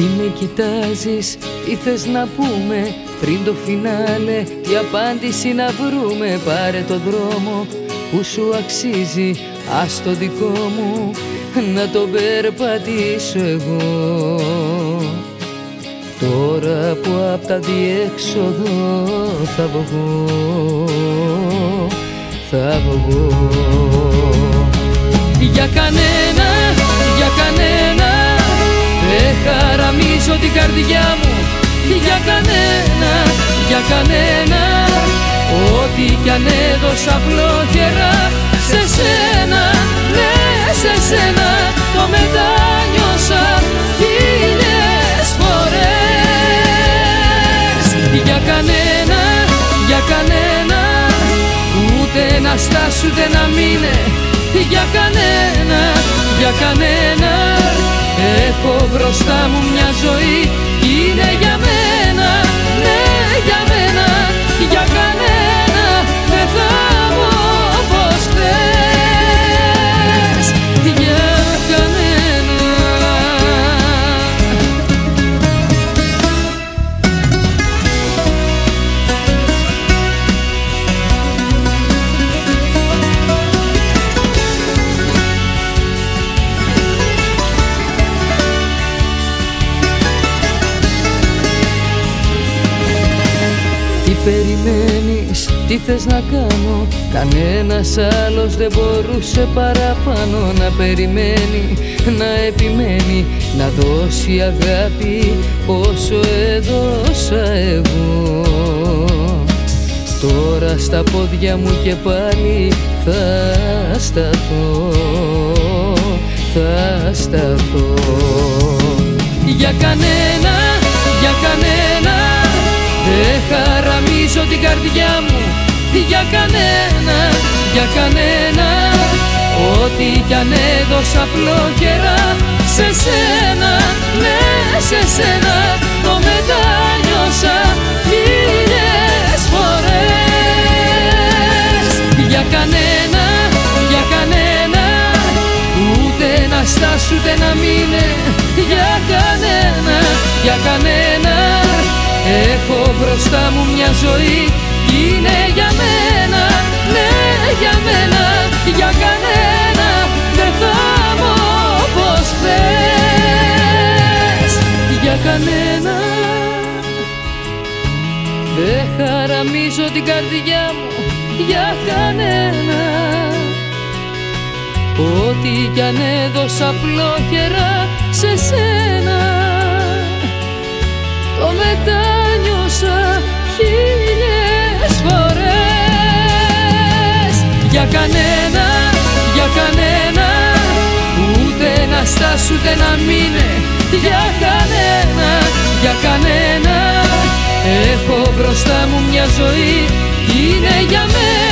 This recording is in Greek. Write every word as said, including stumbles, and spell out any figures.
Τι με κοιτάζεις, τι θες να πούμε, πριν το φινάλε η απάντηση να βρούμε. Πάρε το δρόμο που σου αξίζει, ας το δικό μου να το περπατήσω εγώ. Τώρα που απ' τα διέξοδο θα βγω, θα βγω. Για κανένα, για κανένα δεν χαραμίζω την καρδιά μου. Για κανένα, για κανένα, ό,τι κι αν έδωσα απλόχερα σε σένα, ναι σε σένα το μετάνιωσα χίλιες φορές. Για κανένα, για κανένα, ούτε να στάσου ούτε να μείνε. Για κανένα, για κανένα, έχω μπροστά μου μια ζωή, είναι για μένα, ναι για μένα. Για κανένα δεν θα μου όπως χθες. Για κανένα. Τι περιμένεις, τι θες να κάνω, κανένας άλλος δεν μπορούσε παραπάνω να περιμένει, να επιμένει, να δώσει αγάπη όσο έδωσα εγώ. Τώρα στα πόδια μου και πάλι θα σταθώ, θα σταθώ. Για κανένα, για κανένα δεν χαραμίζω την καρδιά μου. Για κανένα, για κανένα, ό,τι κι αν έδωσα απλόχερα σε σένα, ναι σε σένα το μετάνιωσα χίλιες φορές. Για κανένα, για κανένα, ούτε να στάσου ούτε να μείνε. Για κανένα, για κανένα, έχω μπροστά μου μια ζωή, είναι για μένα, ναι για μένα. Για κανένα δεν θα μου όπως χθες. Για κανένα δεν χαραμίζω την καρδιά μου. Για κανένα, ό,τι κι αν έδωσα απλόχερα σε σένα το μετάνιωσα χίλιες φορές. Για κανένα, για κανένα, ούτε να στάσου ούτε να μείνε. Για κανένα, για κανένα, έχω μπροστά μου μια ζωή, είναι για μένα.